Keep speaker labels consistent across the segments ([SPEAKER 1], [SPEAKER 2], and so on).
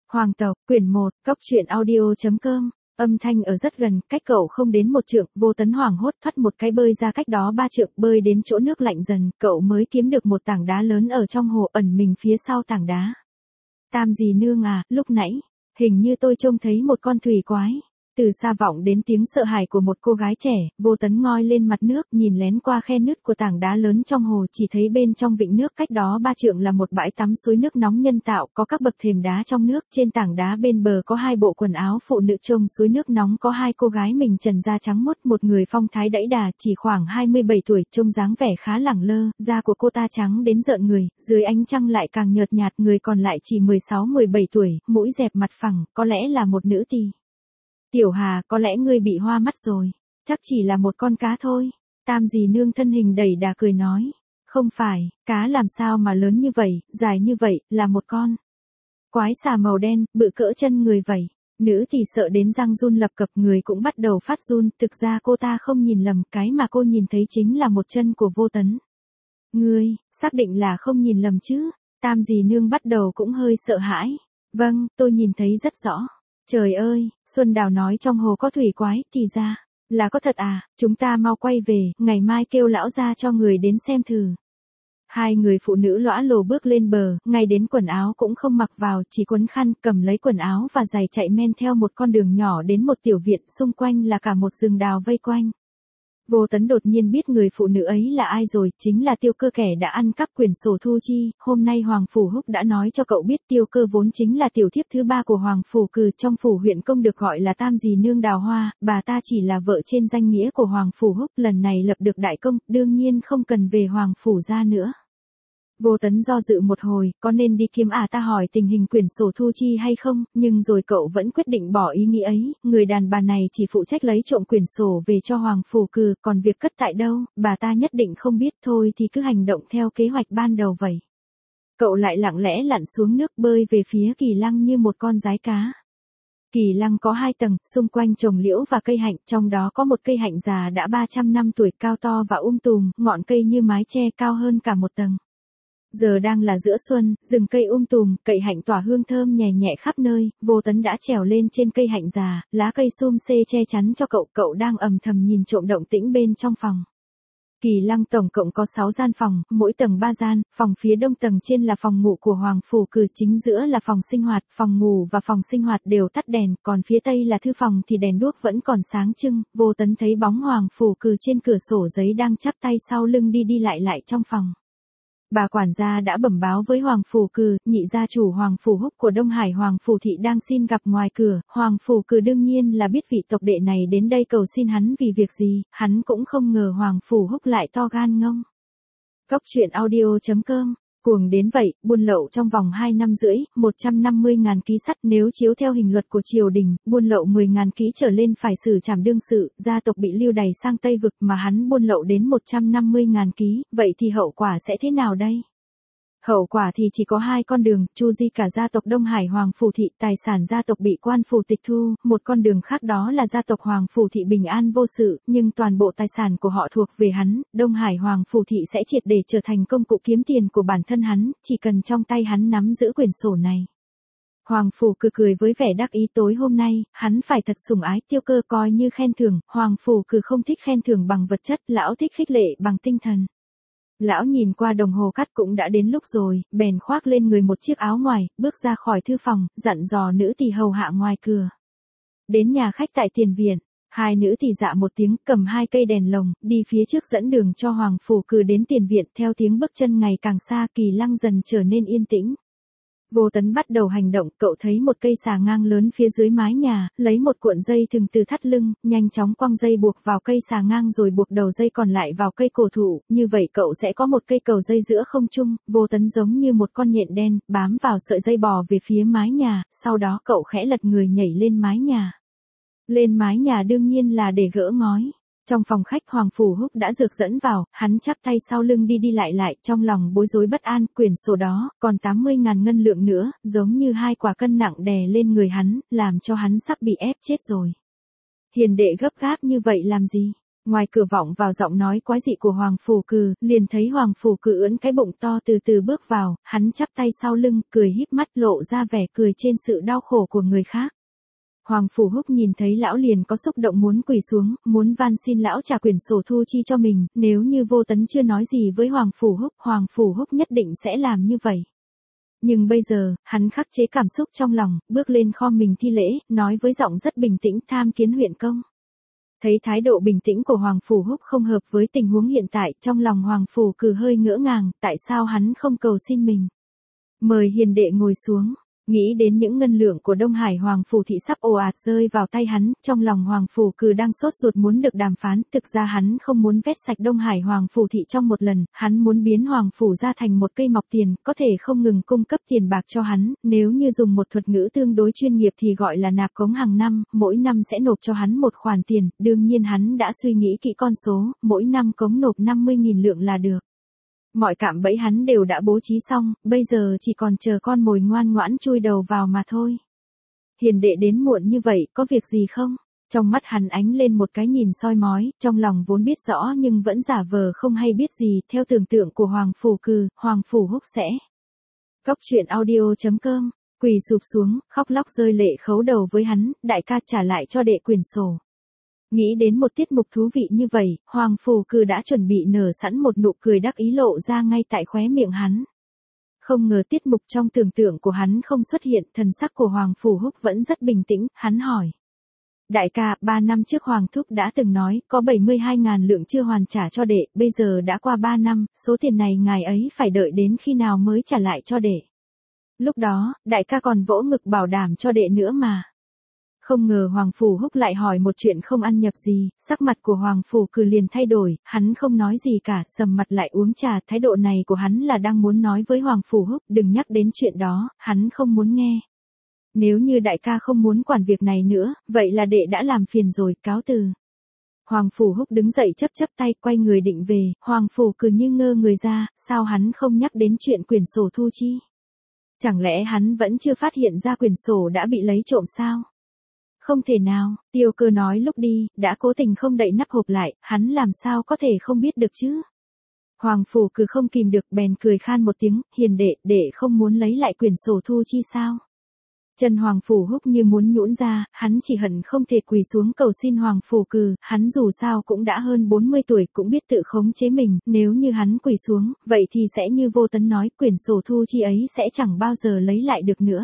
[SPEAKER 1] Hoàng tộc, quyển 1, Cốc truyện audio.com, âm thanh ở rất gần, cách cậu không đến một trượng, Vô Tấn hoảng hốt thoát một cái bơi ra cách đó 3 trượng, bơi đến chỗ nước lạnh dần, cậu mới kiếm được một tảng đá lớn ở trong hồ ẩn mình phía sau tảng đá. Tam dì nương à, lúc nãy, hình như tôi trông thấy một con thủy quái. Từ xa vọng đến tiếng sợ hãi của một cô gái trẻ, Vô Tấn ngoi lên mặt nước, nhìn lén qua khe nứt của tảng đá lớn trong hồ, chỉ thấy bên trong vịnh nước cách đó 3 trượng là một bãi tắm suối nước nóng nhân tạo, có các bậc thềm đá trong nước, trên tảng đá bên bờ có 2 bộ quần áo phụ nữ trông suối nước nóng, có 2 cô gái mình trần da trắng muốt, một người phong thái đẫy đà, chỉ khoảng 27 tuổi, trông dáng vẻ khá lẳng lơ, da của cô ta trắng đến rợn người, dưới ánh trăng lại càng nhợt nhạt, người còn lại chỉ 16-17 tuổi, mũi dẹp mặt phẳng, có lẽ là một nữ tỳ. Tiểu Hà, có lẽ ngươi bị hoa mắt rồi, chắc chỉ là một con cá thôi. Tam dì nương thân hình đẩy đà cười nói, không phải, cá làm sao mà lớn như vậy, dài như vậy, là một con quái xà màu đen, bự cỡ chân người vậy. Nữ thì sợ đến răng run lập cập, người cũng bắt đầu phát run, thực ra cô ta không nhìn lầm, cái mà cô nhìn thấy chính là một chân của Vô Tấn. Ngươi, xác định là không nhìn lầm chứ? Tam dì nương bắt đầu cũng hơi sợ hãi. Vâng, tôi nhìn thấy rất rõ. Trời ơi, Xuân Đào nói trong hồ có thủy quái, thì ra là có thật à, chúng ta mau quay về, ngày mai kêu lão ra cho người đến xem thử. 2 người phụ nữ lõa lồ bước lên bờ, ngay đến quần áo cũng không mặc vào, chỉ quấn khăn, cầm lấy quần áo và giày chạy men theo một con đường nhỏ đến một tiểu viện, xung quanh là cả một rừng đào vây quanh. Vô Tấn đột nhiên biết người phụ nữ ấy là ai rồi, chính là Tiêu Cơ, kẻ đã ăn cắp quyển sổ thu chi. Hôm nay Hoàng Phủ Húc đã nói cho cậu biết Tiêu Cơ vốn chính là tiểu thiếp thứ 3 của Hoàng Phủ Cừ, trong phủ huyện công được gọi là Tam dì nương Đào Hoa, bà ta chỉ là vợ trên danh nghĩa của Hoàng Phủ Húc, lần này lập được đại công, đương nhiên không cần về Hoàng Phủ gia nữa. Vô Tấn do dự một hồi, có nên đi kiếm ta hỏi tình hình quyển sổ thu chi hay không, nhưng rồi cậu vẫn quyết định bỏ ý nghĩ ấy, người đàn bà này chỉ phụ trách lấy trộm quyển sổ về cho Hoàng Phủ Cừ, còn việc cất tại đâu, bà ta nhất định không biết, thôi thì cứ hành động theo kế hoạch ban đầu vậy. Cậu lại lặng lẽ lặn xuống nước, bơi về phía Kỳ Lăng như một con giái cá. Kỳ Lăng có 2 tầng, xung quanh trồng liễu và cây hạnh, trong đó có một cây hạnh già đã 300 năm tuổi, cao to và tùm, ngọn cây như mái che cao hơn cả một tầng. Giờ đang là giữa xuân, rừng cây tùm, cậy hạnh tỏa hương thơm nhẹ nhẹ khắp nơi, Vô Tấn đã trèo lên trên cây hạnh già, lá cây xum xê che chắn cho cậu đang âm thầm nhìn trộm động tĩnh bên trong phòng. Kỳ Lăng tổng cộng có 6 gian phòng, mỗi tầng 3 gian, phòng phía đông tầng trên là phòng ngủ của Hoàng Phủ Cừ, chính giữa là phòng sinh hoạt, phòng ngủ và phòng sinh hoạt đều tắt đèn, còn phía tây là thư phòng thì đèn đuốc vẫn còn sáng trưng. Vô Tấn thấy bóng Hoàng Phủ Cừ trên cửa sổ giấy đang chắp tay sau lưng đi lại trong phòng. Bà quản gia đã bẩm báo với Hoàng Phủ Cừ, nhị gia chủ Hoàng Phủ Húc của Đông Hải Hoàng Phủ Thị đang xin gặp ngoài cửa. Hoàng Phủ Cừ đương nhiên là biết vị tộc đệ này đến đây cầu xin hắn vì việc gì, hắn cũng không ngờ Hoàng Phủ Húc lại to gan ngông. Cốc truyện audio.com, cuồng đến vậy, buôn lậu trong vòng 2 năm rưỡi, 150.000 ký sắt, nếu chiếu theo hình luật của triều đình, buôn lậu 10.000 ký trở lên phải xử trảm đương sự, gia tộc bị lưu đày sang Tây Vực mà hắn buôn lậu đến 150.000 ký, vậy thì hậu quả sẽ thế nào đây? Hậu quả thì chỉ có 2 con đường, chu di cả gia tộc Đông Hải Hoàng Phủ Thị, tài sản gia tộc bị quan phủ tịch thu, một con đường khác đó là gia tộc Hoàng Phủ Thị bình an vô sự, nhưng toàn bộ tài sản của họ thuộc về hắn, Đông Hải Hoàng Phủ Thị sẽ triệt để trở thành công cụ kiếm tiền của bản thân hắn, chỉ cần trong tay hắn nắm giữ quyển sổ này. Hoàng Phủ Cừ cười với vẻ đắc ý, tối hôm nay, hắn phải thật sủng ái Tiêu Cơ coi như khen thưởng, Hoàng Phủ Cừ không thích khen thưởng bằng vật chất, lão thích khích lệ bằng tinh thần. Lão nhìn qua đồng hồ cát cũng đã đến lúc rồi, bèn khoác lên người một chiếc áo ngoài, bước ra khỏi thư phòng, dặn dò nữ tỳ hầu hạ ngoài cửa. Đến nhà khách tại tiền viện, 2 nữ tỳ dạ một tiếng, cầm 2 cây đèn lồng, đi phía trước dẫn đường cho Hoàng Phủ Cừ đến tiền viện, theo tiếng bước chân ngày càng xa, Kỳ Lăng dần trở nên yên tĩnh. Vô Tấn bắt đầu hành động, cậu thấy một cây xà ngang lớn phía dưới mái nhà, lấy một cuộn dây thừng từ thắt lưng, nhanh chóng quăng dây buộc vào cây xà ngang rồi buộc đầu dây còn lại vào cây cổ thụ, như vậy cậu sẽ có một cây cầu dây giữa không trung. Vô Tấn giống như một con nhện đen, bám vào sợi dây bò về phía mái nhà, sau đó cậu khẽ lật người nhảy lên mái nhà. Lên mái nhà đương nhiên là để gỡ ngói. Trong phòng khách Hoàng Phủ Húc đã dược dẫn vào, hắn chắp tay sau lưng đi lại, trong lòng bối rối bất an, quyển sổ đó, còn 80.000 ngân lượng nữa, giống như 2 quả cân nặng đè lên người hắn, làm cho hắn sắp bị ép chết rồi. Hiền đệ gấp gáp như vậy làm gì? Ngoài cửa vọng vào giọng nói quái dị của Hoàng Phủ Cừ, liền thấy Hoàng Phủ Cừ ưỡn cái bụng to từ từ bước vào, hắn chắp tay sau lưng, cười híp mắt lộ ra vẻ cười trên sự đau khổ của người khác. Hoàng Phủ Húc nhìn thấy lão liền có xúc động muốn quỳ xuống, muốn van xin lão trả quyển sổ thu chi cho mình, nếu như Vô Tấn chưa nói gì với Hoàng Phủ Húc nhất định sẽ làm như vậy. Nhưng bây giờ, hắn khắc chế cảm xúc trong lòng, bước lên khom mình thi lễ, nói với giọng rất bình tĩnh tham kiến huyện công. Thấy thái độ bình tĩnh của Hoàng Phủ Húc không hợp với tình huống hiện tại, trong lòng Hoàng Phủ Cừ hơi ngỡ ngàng, tại sao hắn không cầu xin mình. Mời hiền đệ ngồi xuống. Nghĩ đến những ngân lượng của Đông Hải Hoàng Phủ thị sắp ồ ạt rơi vào tay hắn, trong lòng Hoàng Phủ Cừ đang sốt ruột muốn được đàm phán, thực ra hắn không muốn vét sạch Đông Hải Hoàng Phủ thị trong một lần, hắn muốn biến Hoàng Phủ ra thành một cây mọc tiền, có thể không ngừng cung cấp tiền bạc cho hắn, nếu như dùng một thuật ngữ tương đối chuyên nghiệp thì gọi là nạp cống hàng năm, mỗi năm sẽ nộp cho hắn một khoản tiền, đương nhiên hắn đã suy nghĩ kỹ con số, mỗi năm cống nộp 50.000 lượng là được. Mọi cạm bẫy hắn đều đã bố trí xong, bây giờ chỉ còn chờ con mồi ngoan ngoãn chui đầu vào mà thôi. Hiền đệ đến muộn như vậy, có việc gì không? Trong mắt hắn ánh lên một cái nhìn soi mói, trong lòng vốn biết rõ nhưng vẫn giả vờ không hay biết gì, theo tưởng tượng của Hoàng Phủ Cừ, Hoàng Phủ Húc sẽ. Cóc truyện audio.com, quỳ sụp xuống, khóc lóc rơi lệ khấu đầu với hắn, đại ca trả lại cho đệ quyển sổ. Nghĩ đến một tiết mục thú vị như vậy, Hoàng Phủ Cừ đã chuẩn bị nở sẵn một nụ cười đắc ý lộ ra ngay tại khóe miệng hắn. Không ngờ tiết mục trong tưởng tượng của hắn không xuất hiện, thần sắc của Hoàng Phủ Húc vẫn rất bình tĩnh, hắn hỏi. Đại ca, 3 năm trước Hoàng Thúc đã từng nói, có 72.000 lượng chưa hoàn trả cho đệ, bây giờ đã qua 3 năm, số tiền này ngài ấy phải đợi đến khi nào mới trả lại cho đệ. Lúc đó, đại ca còn vỗ ngực bảo đảm cho đệ nữa mà. Không ngờ Hoàng Phủ Húc lại hỏi một chuyện không ăn nhập gì, sắc mặt của Hoàng Phủ Cừ liền thay đổi, hắn không nói gì cả, sầm mặt lại uống trà, thái độ này của hắn là đang muốn nói với Hoàng Phủ Húc, đừng nhắc đến chuyện đó, hắn không muốn nghe. Nếu như đại ca không muốn quản việc này nữa, vậy là đệ đã làm phiền rồi, cáo từ. Hoàng Phủ Húc đứng dậy chấp tay, quay người định về, Hoàng Phủ Cừ như ngơ người ra, sao hắn không nhắc đến chuyện quyển sổ thu chi? Chẳng lẽ hắn vẫn chưa phát hiện ra quyển sổ đã bị lấy trộm sao? Không thể nào, Tiêu Cơ nói lúc đi, đã cố tình không đậy nắp hộp lại, hắn làm sao có thể không biết được chứ? Hoàng Phủ Cừ không kìm được bèn cười khan một tiếng, hiền đệ không muốn lấy lại quyển sổ thu chi sao? Chân Hoàng Phủ Húc như muốn nhũn ra, hắn chỉ hận không thể quỳ xuống cầu xin Hoàng Phủ Cừ, hắn dù sao cũng đã hơn 40 tuổi, cũng biết tự khống chế mình, nếu như hắn quỳ xuống, vậy thì sẽ như Vô Tấn nói, quyển sổ thu chi ấy sẽ chẳng bao giờ lấy lại được nữa.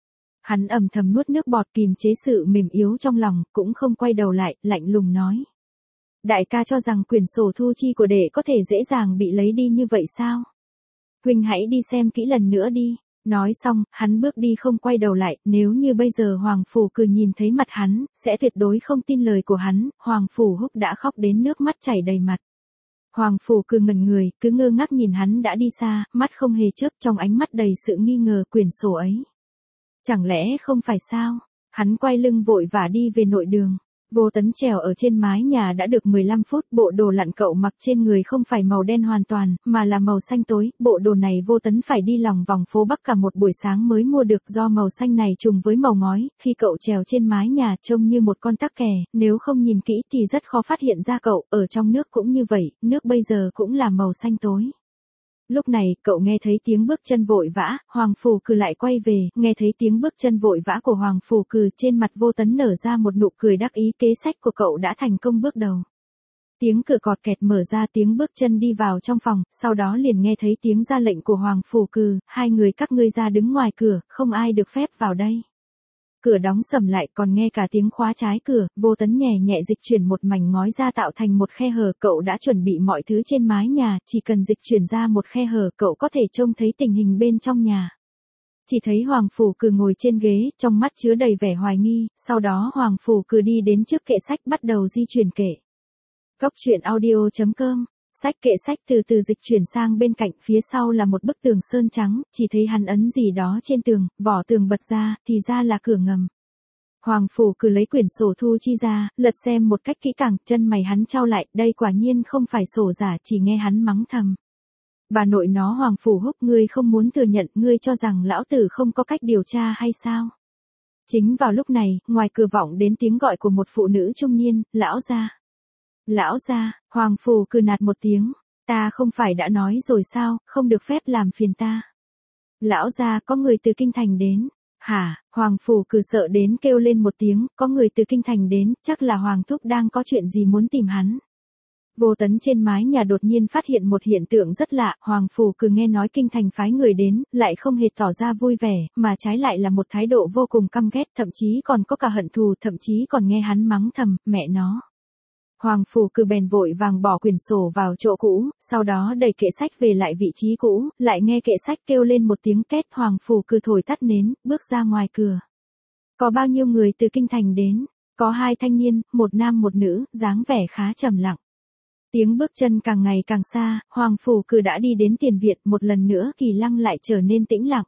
[SPEAKER 1] Hắn âm thầm nuốt nước bọt kìm chế sự mềm yếu trong lòng, cũng không quay đầu lại, lạnh lùng nói. Đại ca cho rằng quyển sổ thu chi của đệ có thể dễ dàng bị lấy đi như vậy sao? Huynh hãy đi xem kỹ lần nữa đi. Nói xong, hắn bước đi không quay đầu lại, nếu như bây giờ Hoàng Phủ Cừ nhìn thấy mặt hắn, sẽ tuyệt đối không tin lời của hắn, Hoàng Phủ Húc đã khóc đến nước mắt chảy đầy mặt. Hoàng Phủ Cừ ngẩn người, cứ ngơ ngác nhìn hắn đã đi xa, mắt không hề chớp, trong ánh mắt đầy sự nghi ngờ quyển sổ ấy. Chẳng lẽ không phải sao? Hắn quay lưng vội vã đi về nội đường. Vô Tấn trèo ở trên mái nhà đã được 15 phút, bộ đồ lặn cậu mặc trên người không phải màu đen hoàn toàn, mà là màu xanh tối, bộ đồ này Vô Tấn phải đi lòng vòng phố Bắc cả một buổi sáng mới mua được do màu xanh này trùng với màu ngói, khi cậu trèo trên mái nhà trông như một con tắc kè, nếu không nhìn kỹ thì rất khó phát hiện ra cậu, ở trong nước cũng như vậy, nước bây giờ cũng là màu xanh tối. Lúc này, cậu nghe thấy tiếng bước chân vội vã, Hoàng Phủ Cừ lại quay về, nghe thấy tiếng bước chân vội vã của Hoàng Phủ Cừ, trên mặt Vô Tấn nở ra một nụ cười đắc ý, kế sách của cậu đã thành công bước đầu. Tiếng cửa cọt kẹt mở ra, tiếng bước chân đi vào trong phòng, sau đó liền nghe thấy tiếng ra lệnh của Hoàng Phủ Cừ, hai người các ngươi ra đứng ngoài cửa, không ai được phép vào đây. Cửa đóng sầm lại, còn nghe cả tiếng khóa trái cửa, Vô Tấn nhẹ nhẹ dịch chuyển một mảnh ngói ra tạo thành một khe hở, cậu đã chuẩn bị mọi thứ trên mái nhà, chỉ cần dịch chuyển ra một khe hở, cậu có thể trông thấy tình hình bên trong nhà. Chỉ thấy Hoàng Phủ Cừ ngồi trên ghế, trong mắt chứa đầy vẻ hoài nghi, sau đó Hoàng Phủ Cừ đi đến trước kệ sách bắt đầu di chuyển kệ. Cóc truyện audio.com. Sách kệ sách từ từ dịch chuyển sang bên cạnh, phía sau là một bức tường sơn trắng, chỉ thấy hắn ấn gì đó trên tường, vỏ tường bật ra, thì ra là cửa ngầm. Hoàng Phủ Cừ lấy quyển sổ thu chi ra, lật xem một cách kỹ càng, chân mày hắn chau lại, đây quả nhiên không phải sổ giả, chỉ nghe hắn mắng thầm. Bà nội nó Hoàng Phủ Húc, ngươi không muốn thừa nhận, ngươi cho rằng lão tử không có cách điều tra hay sao? Chính vào lúc này, ngoài cửa vọng đến tiếng gọi của một phụ nữ trung niên, lão gia. Lão gia, Hoàng Phủ cười nạt một tiếng, ta không phải đã nói rồi sao, không được phép làm phiền ta. Lão gia, có người từ kinh thành đến. Hả? Hoàng Phủ cười sợ đến kêu lên một tiếng, có người từ kinh thành đến, chắc là Hoàng thúc đang có chuyện gì muốn tìm hắn. Vô Tấn trên mái nhà đột nhiên phát hiện một hiện tượng rất lạ, Hoàng Phủ cứ nghe nói kinh thành phái người đến, lại không hề tỏ ra vui vẻ, mà trái lại là một thái độ vô cùng căm ghét, thậm chí còn có cả hận thù, thậm chí còn nghe hắn mắng thầm, mẹ nó. Hoàng Phủ cứ bèn vội vàng bỏ quyển sổ vào chỗ cũ, sau đó đẩy kệ sách về lại vị trí cũ, lại nghe kệ sách kêu lên một tiếng két, Hoàng Phủ cứ thổi tắt nến, bước ra ngoài cửa. Có bao nhiêu người từ kinh thành đến? Có 2 thanh niên, một nam một nữ, dáng vẻ khá trầm lặng. Tiếng bước chân càng ngày càng xa, Hoàng Phủ cứ đã đi đến tiền viện, một lần nữa Kỳ Lăng lại trở nên tĩnh lặng.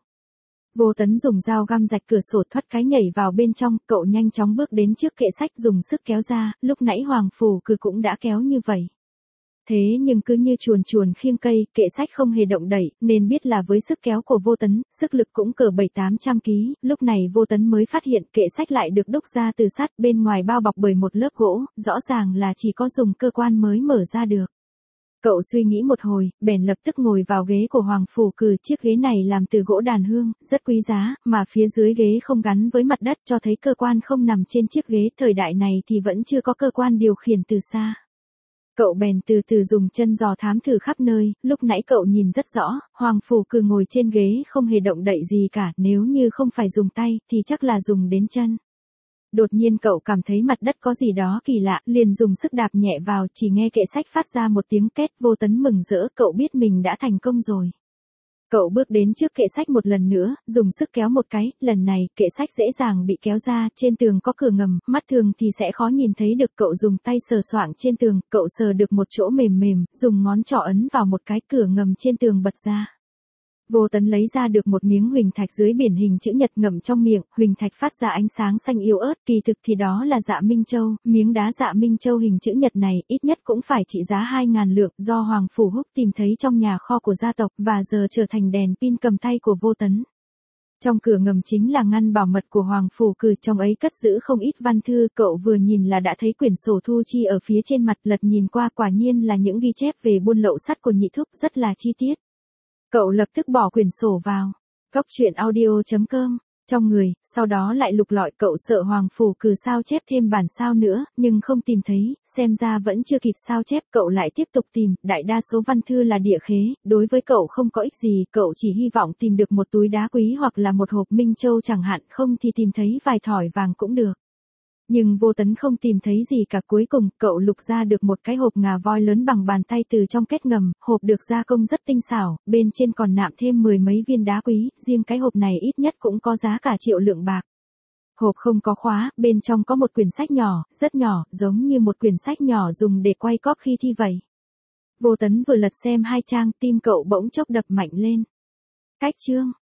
[SPEAKER 1] Vô Tấn dùng dao găm rạch cửa sổ thoát cái nhảy vào bên trong, cậu nhanh chóng bước đến trước kệ sách dùng sức kéo ra, lúc nãy Hoàng Phủ cứ cũng đã kéo như vậy. Thế nhưng cứ như chuồn chuồn khiêng cây, kệ sách không hề động đẩy, nên biết là với sức kéo của Vô Tấn, sức lực cũng cỡ 700-800 kg, lúc này Vô Tấn mới phát hiện kệ sách lại được đúc ra từ sắt, bên ngoài bao bọc bởi một lớp gỗ, rõ ràng là chỉ có dùng cơ quan mới mở ra được. Cậu suy nghĩ một hồi, bèn lập tức ngồi vào ghế của Hoàng Phủ Cừ, chiếc ghế này làm từ gỗ đàn hương, rất quý giá, mà phía dưới ghế không gắn với mặt đất, cho thấy cơ quan không nằm trên chiếc ghế, thời đại này thì vẫn chưa có cơ quan điều khiển từ xa. Cậu bèn từ từ dùng chân dò thám thử khắp nơi, lúc nãy cậu nhìn rất rõ, Hoàng Phủ Cừ ngồi trên ghế không hề động đậy gì cả, nếu như không phải dùng tay, thì chắc là dùng đến chân. Đột nhiên cậu cảm thấy mặt đất có gì đó kỳ lạ, liền dùng sức đạp nhẹ vào, chỉ nghe kệ sách phát ra một tiếng két, Vô Tấn mừng rỡ, cậu biết mình đã thành công rồi. Cậu bước đến trước kệ sách một lần nữa, dùng sức kéo một cái, lần này kệ sách dễ dàng bị kéo ra, trên tường có cửa ngầm, mắt thường thì sẽ khó nhìn thấy được, cậu dùng tay sờ soạng trên tường, cậu sờ được một chỗ mềm mềm, dùng ngón trỏ ấn vào một cái, cửa ngầm trên tường bật ra. Vô Tấn lấy ra được một miếng huỳnh thạch dưới biển hình chữ nhật ngậm trong miệng, huỳnh thạch phát ra ánh sáng xanh yếu ớt, kỳ thực thì đó là dạ Minh Châu, miếng đá dạ Minh Châu hình chữ nhật này ít nhất cũng phải trị giá 2.000 lượng, do Hoàng Phủ Húc tìm thấy trong nhà kho của gia tộc, và giờ trở thành đèn pin cầm tay của Vô Tấn. Trong cửa ngầm chính là ngăn bảo mật của Hoàng Phủ Cừ, trong ấy cất giữ không ít văn thư, cậu vừa nhìn là đã thấy quyển sổ thu chi ở phía trên mặt, lật nhìn qua quả nhiên là những ghi chép về buôn lậu sắt của Nhị Thúc, rất là chi tiết. Cậu lập tức bỏ quyển sổ vào góc truyện audio.com trong người, sau đó lại lục lọi, cậu sợ Hoàng Phủ Cừ sao chép thêm bản sao nữa, nhưng không tìm thấy, xem ra vẫn chưa kịp sao chép, cậu lại tiếp tục tìm, đại đa số văn thư là địa khế, đối với cậu không có ích gì, cậu chỉ hy vọng tìm được một túi đá quý hoặc là một hộp Minh Châu chẳng hạn, không thì tìm thấy vài thỏi vàng cũng được. Nhưng Vô Tấn không tìm thấy gì cả, cuối cùng, cậu lục ra được một cái hộp ngà voi lớn bằng bàn tay từ trong két ngầm, hộp được gia công rất tinh xảo, bên trên còn nạm thêm 10 mấy viên đá quý, riêng cái hộp này ít nhất cũng có giá cả 1.000.000 lượng bạc. Hộp không có khóa, bên trong có một quyển sách nhỏ, rất nhỏ, giống như một quyển sách nhỏ dùng để quay cóp khi thi vậy. Vô Tấn vừa lật xem 2 trang, tim cậu bỗng chốc đập mạnh lên. Cách chương